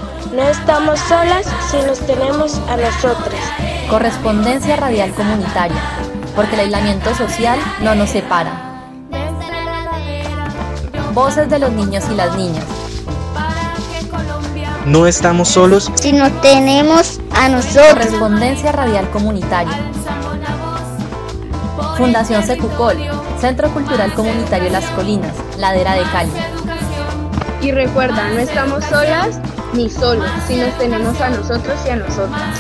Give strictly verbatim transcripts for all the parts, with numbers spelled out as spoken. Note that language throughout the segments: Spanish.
No estamos solas si nos tenemos a nosotras. Correspondencia radial comunitaria, porque el aislamiento social no nos separa. Voces de los niños y las niñas. No estamos solos si nos tenemos a nosotros. Correspondencia radial comunitaria. Fundación Secucol, Centro Cultural Comunitario Las Colinas, Ladera de Cali. Y recuerda, no estamos solas ni solos, si nos tenemos a nosotros y a nosotras.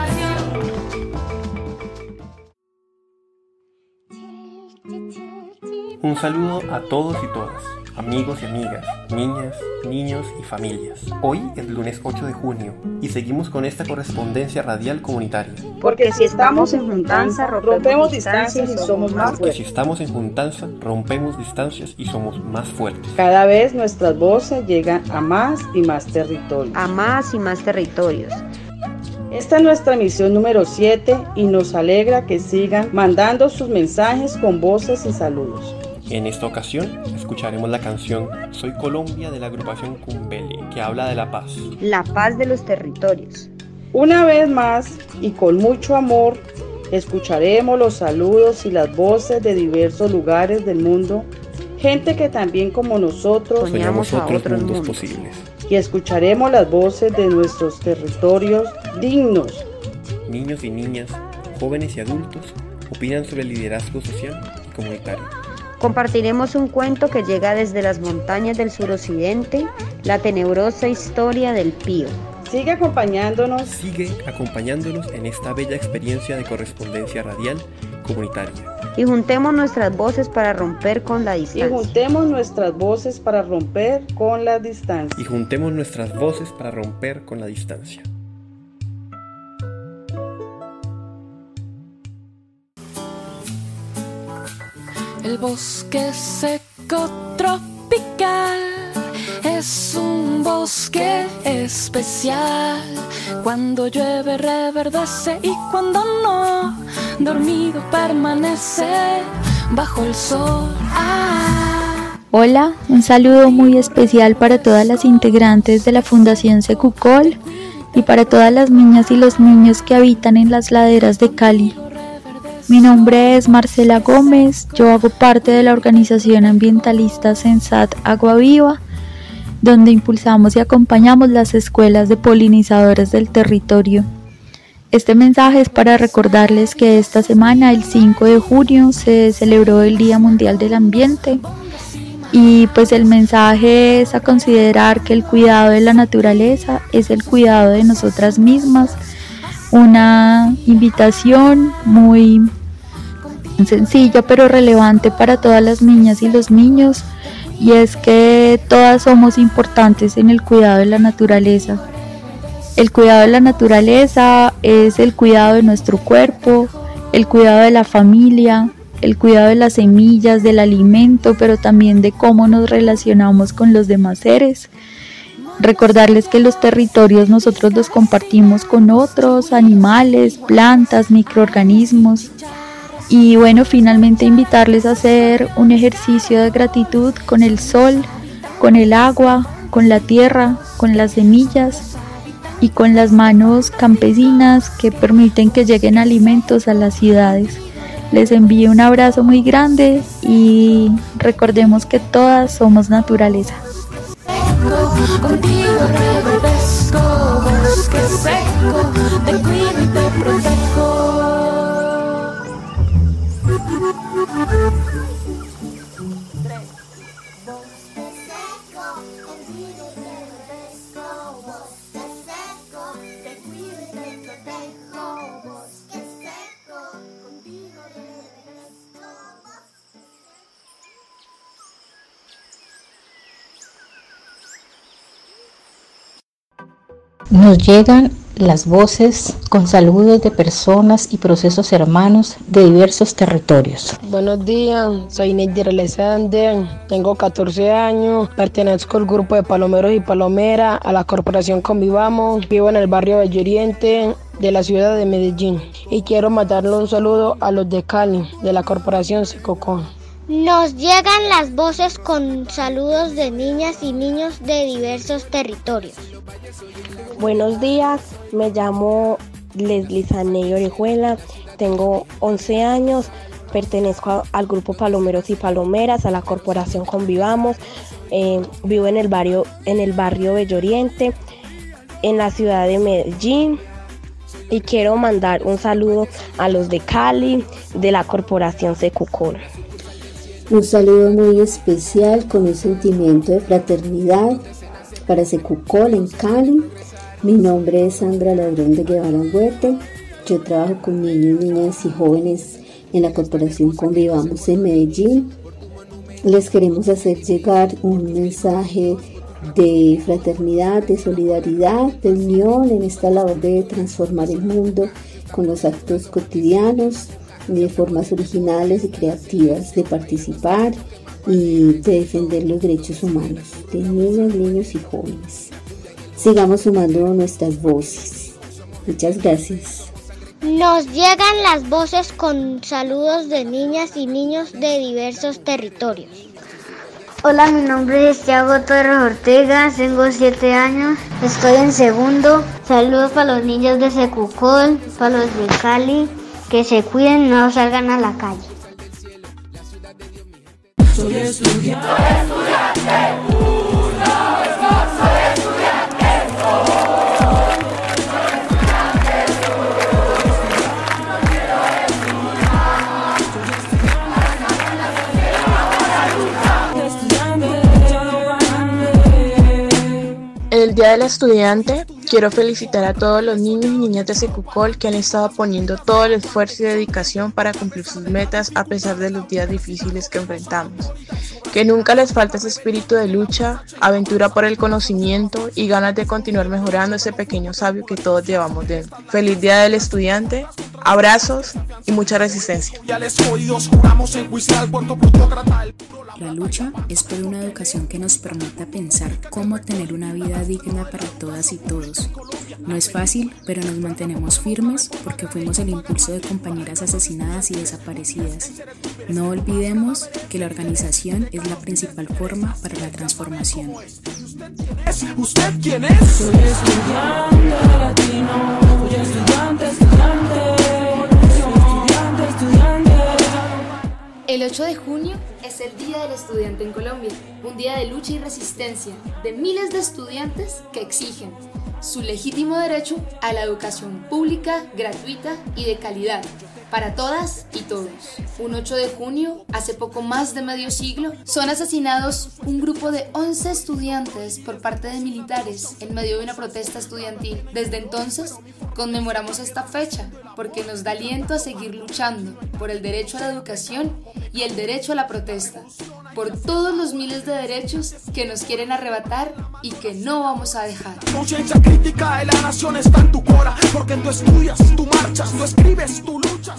Un saludo a todos y todas, amigos y amigas, niñas, niños y familias. Hoy es lunes ocho de junio y seguimos con esta correspondencia radial comunitaria. Porque si estamos en juntanza, rompemos distancias y somos más Porque fuertes. si estamos en juntanza, rompemos distancias y somos más fuertes. Cada vez nuestras voces llegan a más y más territorios. A más y más territorios. Esta es nuestra misión número siete y nos alegra que sigan mandando sus mensajes con voces y saludos. En esta ocasión escucharemos la canción Soy Colombia de la agrupación Cumbele, que habla de la paz. La paz de los territorios. Una vez más y con mucho amor, escucharemos los saludos y las voces de diversos lugares del mundo, gente que también como nosotros soñamos a otros, otros mundos, mundos posibles. Y escucharemos las voces de nuestros territorios dignos. Niños y niñas, jóvenes y adultos opinan sobre el liderazgo social y comunitario. Compartiremos un cuento que llega desde las montañas del suroccidente, la tenebrosa historia del Pío. Sigue acompañándonos. Sigue acompañándonos en esta bella experiencia de correspondencia radial comunitaria. Y juntemos nuestras voces para romper con la Y distancia. juntemos nuestras voces para romper con la distancia. Y juntemos nuestras voces para romper con la distancia. El bosque seco tropical es un bosque especial. Cuando llueve reverdece y cuando no, dormido permanece bajo el sol. Ah. Hola, un saludo muy especial para todas las integrantes de la Fundación Secucol y para todas las niñas y los niños que habitan en las laderas de Cali. Mi nombre es Marcela Gómez, yo hago parte de la organización ambientalista Sensat Agua Viva, donde impulsamos y acompañamos las escuelas de polinizadores del territorio. Este mensaje es para recordarles que esta semana, el cinco de junio, se celebró el Día Mundial del Ambiente y pues el mensaje es a considerar que el cuidado de la naturaleza es el cuidado de nosotras mismas. Una invitación muy sencilla pero relevante para todas las niñas y los niños, y es que todas somos importantes en el cuidado de la naturaleza. El cuidado de la naturaleza es el cuidado de nuestro cuerpo, el cuidado de la familia, el cuidado de las semillas, del alimento, pero también de cómo nos relacionamos con los demás seres. Recordarles que los territorios nosotros los compartimos con otros animales, plantas, microorganismos. Y bueno, finalmente invitarles a hacer un ejercicio de gratitud con el sol, con el agua, con la tierra, con las semillas y con las manos campesinas que permiten que lleguen alimentos a las ciudades. Les envío un abrazo muy grande y recordemos que todas somos naturaleza. Contigo reverdezco, bosque seco, te cuido y te protejo. Nos llegan las voces con saludos de personas y procesos hermanos de diversos territorios. Buenos días, soy Neidir Alexander, tengo catorce años, pertenezco al grupo de palomeros y palomeras, a la corporación Convivamos, vivo en el barrio Bello Oriente de la ciudad de Medellín y quiero mandarle un saludo a los de Cali, de la corporación Secucol. Nos llegan las voces con saludos de niñas y niños de diversos territorios. Buenos días, me llamo Leslie Saney Orejuela, tengo once años, pertenezco a, al grupo Palomeros y Palomeras, a la corporación Convivamos, eh, vivo en el barrio, en el barrio Bello Oriente, en la ciudad de Medellín, y quiero mandar un saludo a los de Cali, de la corporación Secucol. Un saludo muy especial con un sentimiento de fraternidad para Secucol en Cali. Mi nombre es Sandra Ladrón de Guevara Huete. Yo trabajo con niños, niñas y jóvenes en la corporación Convivamos en Medellín. Les queremos hacer llegar un mensaje de fraternidad, de solidaridad, de unión en esta labor de transformar el mundo con los actos cotidianos, de formas originales y creativas de participar y de defender los derechos humanos de niñas, niños y jóvenes. Sigamos sumando nuestras voces. Muchas gracias. Nos llegan las voces con saludos de niñas y niños de diversos territorios. Hola, mi nombre es Thiago Torres Ortega, tengo siete años, estoy en segundo. Saludos para los niños de Secucol, para los de Cali, que se cuiden, no salgan a la calle. Soy estudiante, soy estudiante, una vez más, soy estudiante, El Día del Estudiante, quiero felicitar a todos los niños y niñas de Secucol que han estado poniendo todo el esfuerzo y dedicación para cumplir sus metas a pesar de los días difíciles que enfrentamos. Que nunca les falte ese espíritu de lucha, aventura por el conocimiento y ganas de continuar mejorando ese pequeño sabio que todos llevamos dentro. Feliz Día del Estudiante, abrazos y mucha resistencia. La lucha es por una educación que nos permita pensar cómo tener una vida digna para todas y todos. No es fácil, pero nos mantenemos firmes porque fuimos el impulso de compañeras asesinadas y desaparecidas. No olvidemos que la organización es la principal forma para la transformación. ¿Usted quién es? Soy estudiante latino, soy estudiante, estudiante, estudiante, estudiante. El ocho de junio es el Día del Estudiante en Colombia, un día de lucha y resistencia de miles de estudiantes que exigen su legítimo derecho a la educación pública, gratuita y de calidad para todas y todos. Un ocho de junio, hace poco más de medio siglo, son asesinados un grupo de once estudiantes por parte de militares en medio de una protesta estudiantil. Desde entonces, conmemoramos esta fecha porque nos da aliento a seguir luchando por el derecho a la educación y el derecho a la protesta, por todos los miles de derechos que nos quieren arrebatar y que no vamos a dejar. Conciencia crítica de la nación está en tu cora, porque tú estudias, tú marchas, tú escribes, tú luchas.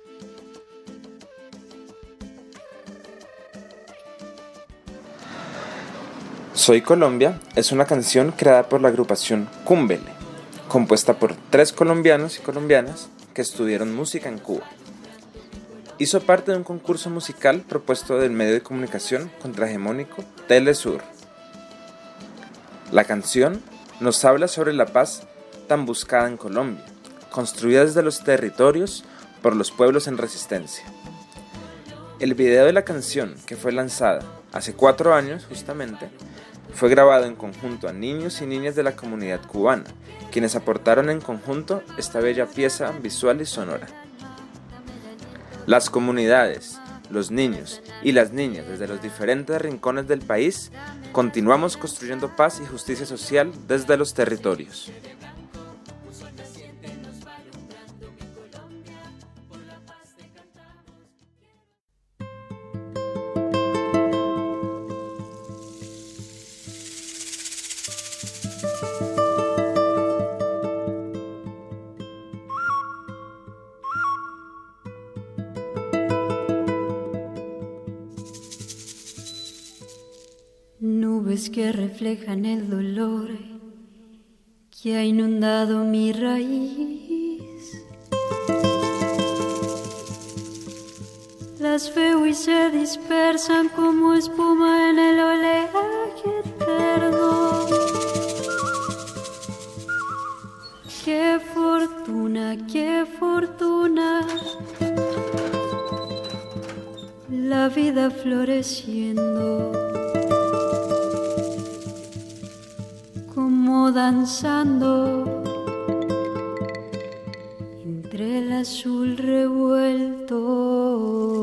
Soy Colombia es una canción creada por la agrupación Cúmbele, compuesta por tres colombianos y colombianas que estudiaron música en Cuba. Hizo parte de un concurso musical propuesto del medio de comunicación contrahegemónico Telesur. La canción nos habla sobre la paz tan buscada en Colombia, construida desde los territorios por los pueblos en resistencia. El video de la canción, que fue lanzada hace cuatro años justamente, fue grabado en conjunto a niños y niñas de la comunidad cubana, quienes aportaron en conjunto esta bella pieza visual y sonora. Las comunidades, los niños y las niñas desde los diferentes rincones del país continuamos construyendo paz y justicia social desde los territorios. Nubes que reflejan el dolor que ha inundado mi raíz. La Las veo y se dispersan como espuma en el oleaje eterno. Qué fortuna, qué fortuna, la vida floreciendo, como danzando entre el azul revuelto.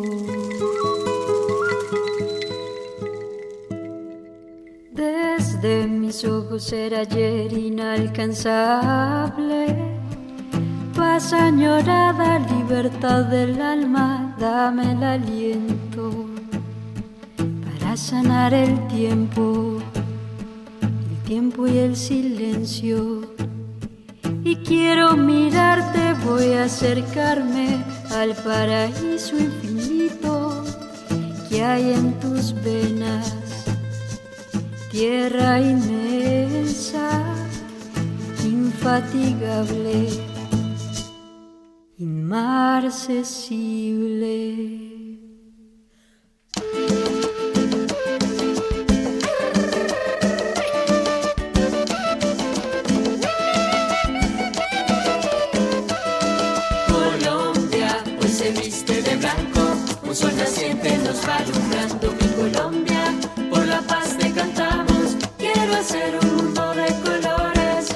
Desde mis ojos era ayer inalcanzable, paz añorada, libertad del alma, dame el aliento para sanar el tiempo, el tiempo y el silencio. Y quiero mirarte, voy a acercarme al paraíso infinito que hay en tus venas. Tierra inmensa, infatigable, inmarcesible. Colombia, hoy se viste de blanco, un sol naciente nos va alumbrando. Mi Colombia, por la paz te cantamos. Quiero hacer un mundo de colores.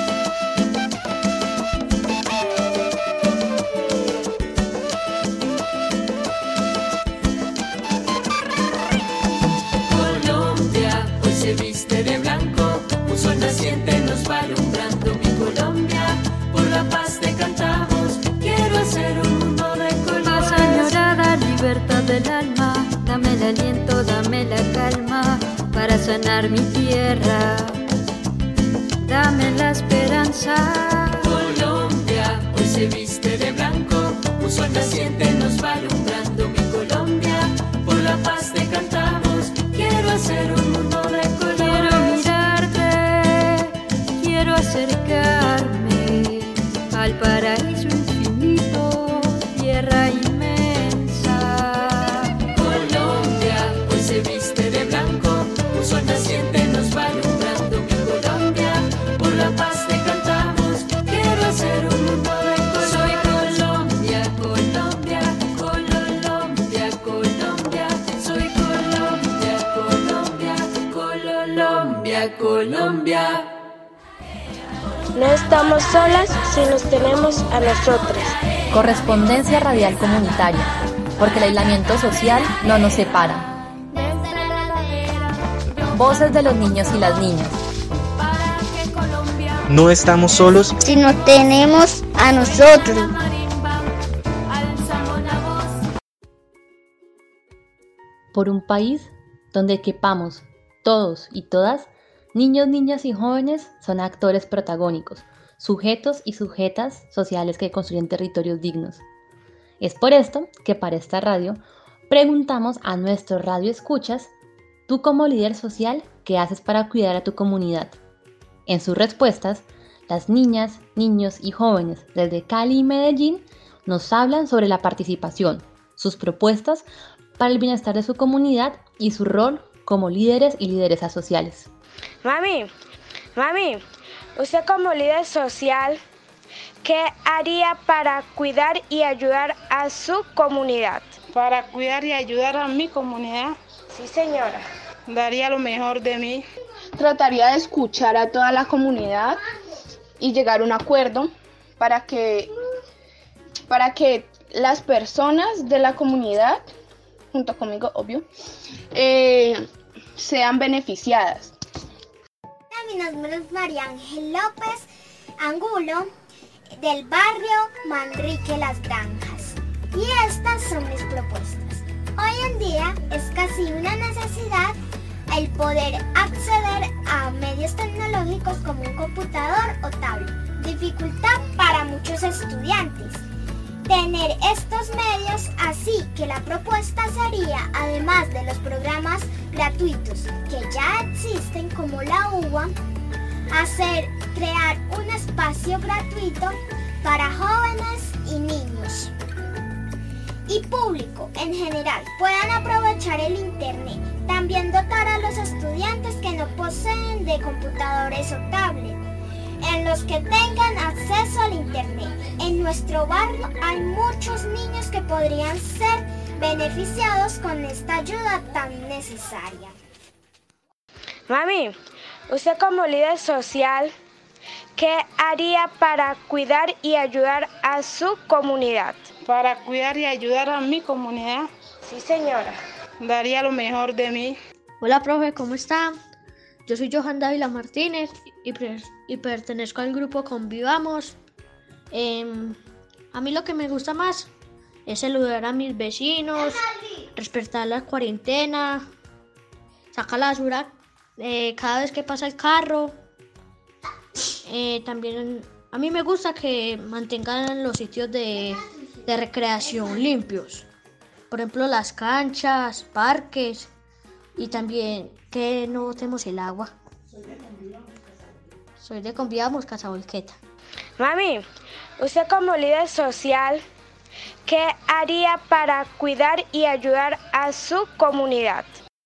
Colombia, hoy se viste de blanco, un sol naciente nos va alumbrando. Mi Colombia, por la paz te cantamos. Quiero hacer un mundo de colores. Paz añorada, libertad del alma, dame el aliento, dame la calma para sanar mi tierra, dame la esperanza. Colombia, hoy se viste de blanco, un sol naciente nos va alumbrando. Mi Colombia, por la paz te cantamos. Quiero hacer un mundo de colores. Quiero mirarte, quiero acercarme al paraíso infinito, tierra inmensa. Colombia, hoy se viste de blanco, un sol naciente nos va alumbrando. Mi Colombia, por la paz te cantamos. Quiero hacer un mundo de colores. Soy Colombia, Colombia, Colombia, Colombia. Soy Colombia, Colombia, Colombia, Colombia. No estamos solas si nos tenemos a nosotras. Correspondencia radial comunitaria, porque el aislamiento social no nos separa. Voces de los niños y las niñas. No estamos solos si nos tenemos a nosotros. Por un país donde quepamos todos y todas, niños, niñas y jóvenes son actores protagónicos, sujetos y sujetas sociales que construyen territorios dignos. Es por esto que para esta radio preguntamos a nuestros radioescuchas: tú como líder social, ¿qué haces para cuidar a tu comunidad? En sus respuestas, las niñas, niños y jóvenes desde Cali y Medellín nos hablan sobre la participación, sus propuestas para el bienestar de su comunidad y su rol como líderes y lideresas sociales. Mami, mami, usted como líder social, ¿qué haría para cuidar y ayudar a su comunidad? Para cuidar y ayudar a mi comunidad. Sí, señora. Daría lo mejor de mí. Trataría de escuchar a toda la comunidad y llegar a un acuerdo para que, para que las personas de la comunidad, junto conmigo, obvio, eh, sean beneficiadas. Mi nombre es María Ángel López Angulo, del barrio Manrique Las Granjas. Y estas son mis propuestas. Hoy en día es casi una necesidad el poder acceder a medios tecnológicos como un computador o tablet. Dificultad para muchos estudiantes tener estos medios, así que la propuesta sería, además de los programas gratuitos que ya existen como la U A, hacer, crear un espacio gratuito para jóvenes y niños. y público en general puedan aprovechar el Internet. También dotar a los estudiantes que no poseen de computadores o tablet, en los que tengan acceso al Internet. En nuestro barrio hay muchos niños que podrían ser beneficiados con esta ayuda tan necesaria. Mami, usted como líder social, ¿qué haría para cuidar y ayudar a su comunidad? Para cuidar y ayudar a mi comunidad. Sí, señora. Daría lo mejor de mí. Hola, profe, ¿cómo está? Yo soy Johan Dávila Martínez y, pre- y pertenezco al grupo Convivamos. Eh, a mí lo que me gusta más es saludar a mis vecinos, respetar la cuarentena, sacar la basura eh, cada vez que pasa el carro. Eh, también a mí me gusta que mantengan los sitios de, de recreación limpios. Por ejemplo, las canchas, parques y también que no botemos el agua. Soy de Convivamos, Casa Volqueta. Mami, usted como líder social, ¿qué haría para cuidar y ayudar a su comunidad?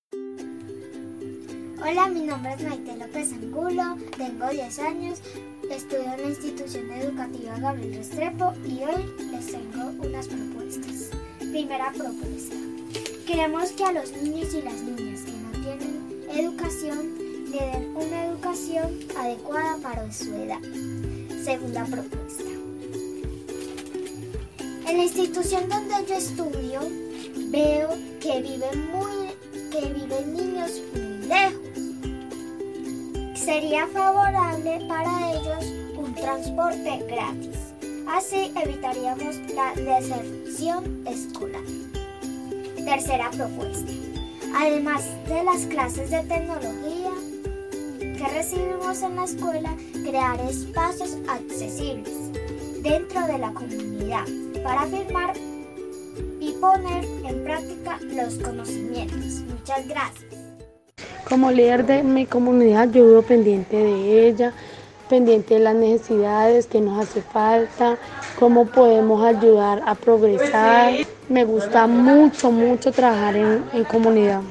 Hola, mi nombre es Maite López Angulo, tengo diez años, estudio en la institución educativa Gabriel Restrepo y hoy les tengo unas propuestas. Primera propuesta. Queremos que a los niños y las niñas que no tienen educación le den una educación adecuada para su edad. Segunda propuesta. En la institución donde yo estudio veo que viven, muy, que viven niños muy lejos. Sería favorable para ellos un transporte gratis. Así evitaríamos la deserción escolar. Tercera propuesta. Además de las clases de tecnología que recibimos en la escuela, crear espacios accesibles dentro de la comunidad para afirmar y poner en práctica los conocimientos. Muchas gracias. Como líder de mi comunidad, yo vivo pendiente de ella, pendiente de las necesidades que nos hace falta, cómo podemos ayudar a progresar. Me gusta mucho, mucho trabajar en, en comunidad.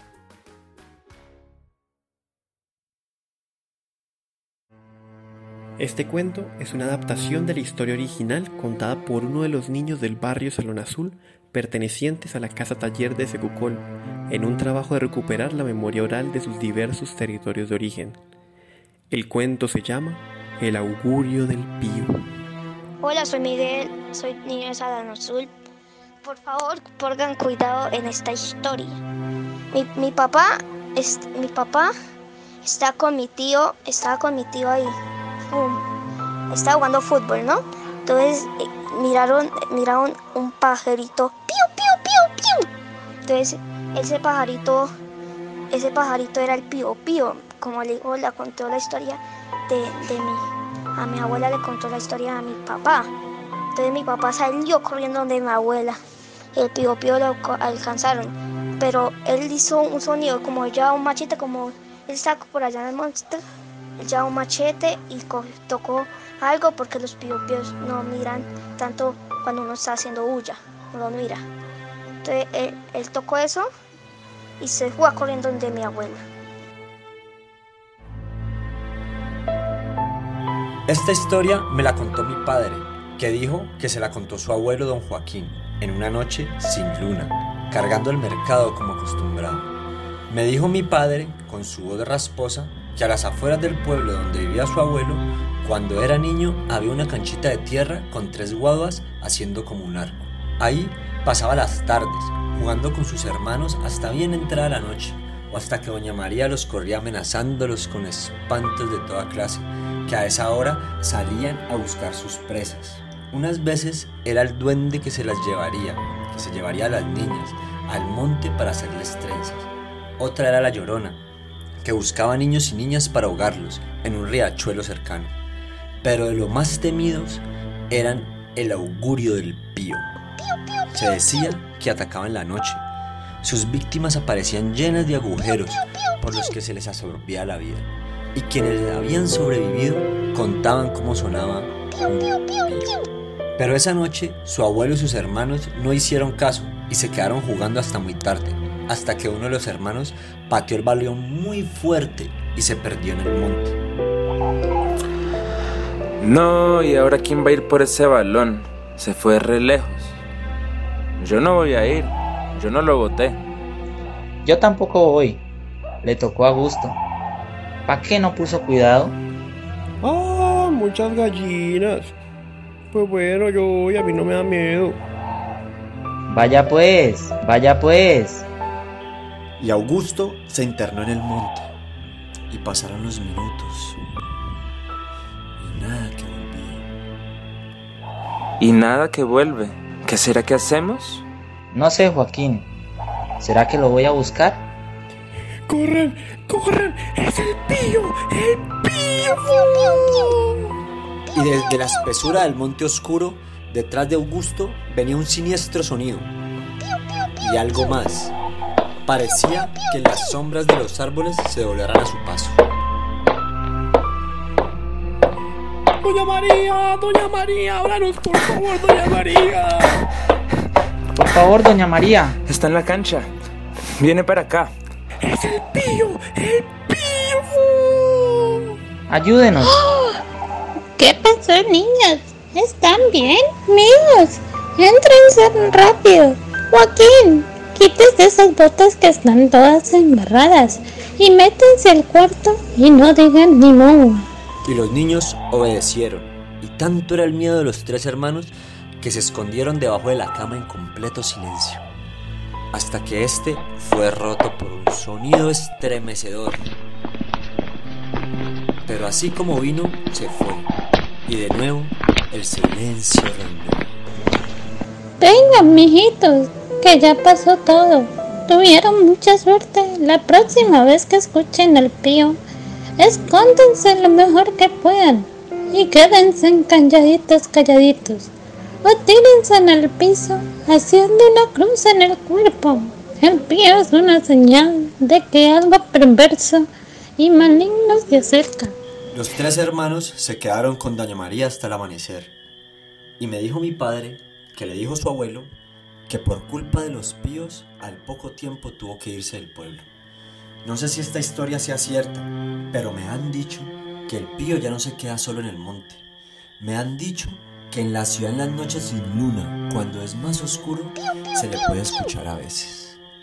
Este cuento es una adaptación de la historia original contada por uno de los niños del barrio Salón Azul pertenecientes a la Casa Taller de Secucol, en un trabajo de recuperar la memoria oral de sus diversos territorios de origen. El cuento se llama El augurio del pío. Hola, soy Miguel, soy niño de Salón Azul. Por favor, pongan cuidado en esta historia. Mi, mi papá, es, mi papá está con mi tío, estaba con mi tío ahí. Um, estaba jugando fútbol, ¿no? Entonces eh, miraron, miraron un pajarito, piu, piu, piu, piu. Entonces ese pajarito, ese pajarito era el pío, pío. Como le dijo, le contó la historia de, de mi, a mi abuela le contó la historia a mi papá. Entonces mi papá salió corriendo donde mi abuela. El pío, pío lo alcanzaron, pero él hizo un sonido como ya un machete, como él sacó por allá en el monte. Ya un machete y tocó algo porque los piopíos no miran tanto cuando uno está haciendo bulla, no lo mira. Entonces él, él tocó eso y se fue corriendo donde mi abuela. Esta historia me la contó mi padre, que dijo que se la contó su abuelo don Joaquín en una noche sin luna, cargando el mercado como acostumbrado. Me dijo mi padre, con su voz rasposa, que a las afueras del pueblo donde vivía su abuelo, cuando era niño había una canchita de tierra con tres guaduas haciendo como un arco. Ahí pasaba las tardes, jugando con sus hermanos hasta bien entrada la noche, o hasta que doña María los corría amenazándolos con espantos de toda clase, que a esa hora salían a buscar sus presas. Unas veces era el duende que se las llevaría, que se llevaría a las niñas al monte para hacerles trenzas. Otra era la Llorona, que buscaba niños y niñas para ahogarlos en un riachuelo cercano. Pero de los más temidos eran el augurio del pío. Se decía que atacaba en la noche. Sus víctimas aparecían llenas de agujeros por los que se les absorbía la vida. Y quienes habían sobrevivido contaban cómo sonaba un pío. Pero esa noche su abuelo y sus hermanos no hicieron caso y se quedaron jugando hasta muy tarde, hasta que uno de los hermanos pateó el balón muy fuerte y se perdió en el monte. No, ¿y ahora quién va a ir por ese balón? Se fue re lejos. Yo no voy a ir, yo no lo boté. Yo tampoco voy, le tocó a Augusto. ¿Para qué no puso cuidado? Ah, muchas gallinas. Pues bueno, yo voy, a mí no me da miedo. Vaya pues, vaya pues. Y Augusto se internó en el monte. Y pasaron los minutos. Y nada que volvía. Y nada que vuelve. ¿Qué será que hacemos? No sé, Joaquín. ¿Será que lo voy a buscar? ¡Corran! ¡Corran! ¡Es el pío! ¡El pío! Y desde la espesura del monte oscuro, detrás de Augusto, venía un siniestro sonido. Y algo más. Parecía que las sombras de los árboles se doblaran a su paso. ¡Doña María! ¡Doña María! ¡Háblanos, por favor, Doña María! Por favor, Doña María. Está en la cancha. Viene para acá. ¡Es el pío! ¡El pío! Ayúdenos. ¡Oh! ¿Qué pasó, niños? ¿Están bien? Míos, éntrense rápido. Joaquín, quítese esas botas que están todas embarradas y métanse al cuarto y no digan ni mo. Y los niños obedecieron, y tanto era el miedo de los tres hermanos que se escondieron debajo de la cama en completo silencio, hasta que este fue roto por un sonido estremecedor. Pero así como vino, se fue, y de nuevo el silencio reinó. Vengan, mijitos, que ya pasó todo. Tuvieron mucha suerte. La próxima vez que escuchen al pío, escóndense lo mejor que puedan y quédense calladitos, calladitos. O tírense en el piso haciendo una cruz en el cuerpo. El pío es una señal de que algo perverso y maligno se acerca. Los tres hermanos se quedaron con Doña María hasta el amanecer. Y me dijo mi padre, que le dijo su abuelo, que por culpa de los píos al poco tiempo tuvo que irse del pueblo. No sé si esta historia sea cierta, pero me han dicho que el pío ya no se queda solo en el monte. Me han dicho que en la ciudad en las noches sin luna, cuando es más oscuro, se le puede escuchar a veces.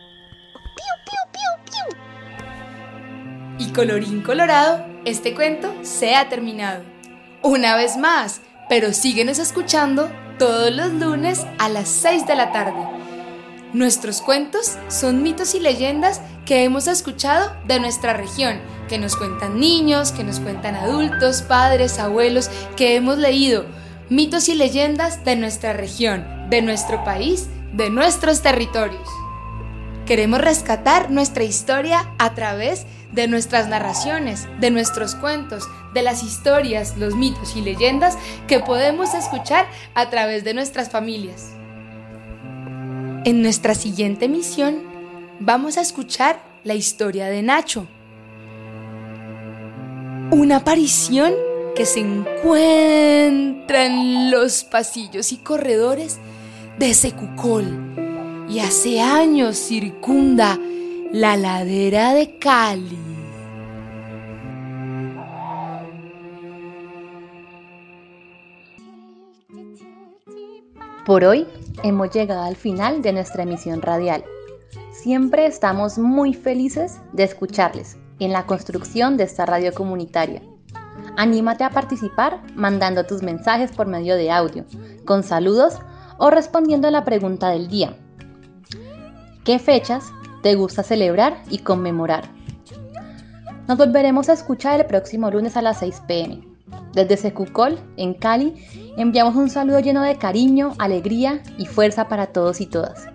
Y colorín colorado, este cuento se ha terminado. Una vez más, pero síguenos escuchando todos los lunes a las seis de la tarde. Nuestros cuentos son mitos y leyendas que hemos escuchado de nuestra región, que nos cuentan niños, que nos cuentan adultos, padres, abuelos, que hemos leído. Mitos y leyendas de nuestra región, de nuestro país, de nuestros territorios. Queremos rescatar nuestra historia a través de nuestras narraciones, de nuestros cuentos, de las historias, los mitos y leyendas que podemos escuchar a través de nuestras familias. En nuestra siguiente emisión vamos a escuchar la historia de Nacho, una aparición que se encuentra en los pasillos y corredores de Secucol y hace años circunda la ladera de Cali. Por hoy hemos llegado al final de nuestra emisión radial. Siempre estamos muy felices de escucharles en la construcción de esta radio comunitaria. Anímate a participar mandando tus mensajes por medio de audio, con saludos o respondiendo a la pregunta del día. ¿Qué fechas te gusta celebrar y conmemorar? Nos volveremos a escuchar el próximo lunes a las seis pe eme. Desde Secucol, en Cali, enviamos un saludo lleno de cariño, alegría y fuerza para todos y todas.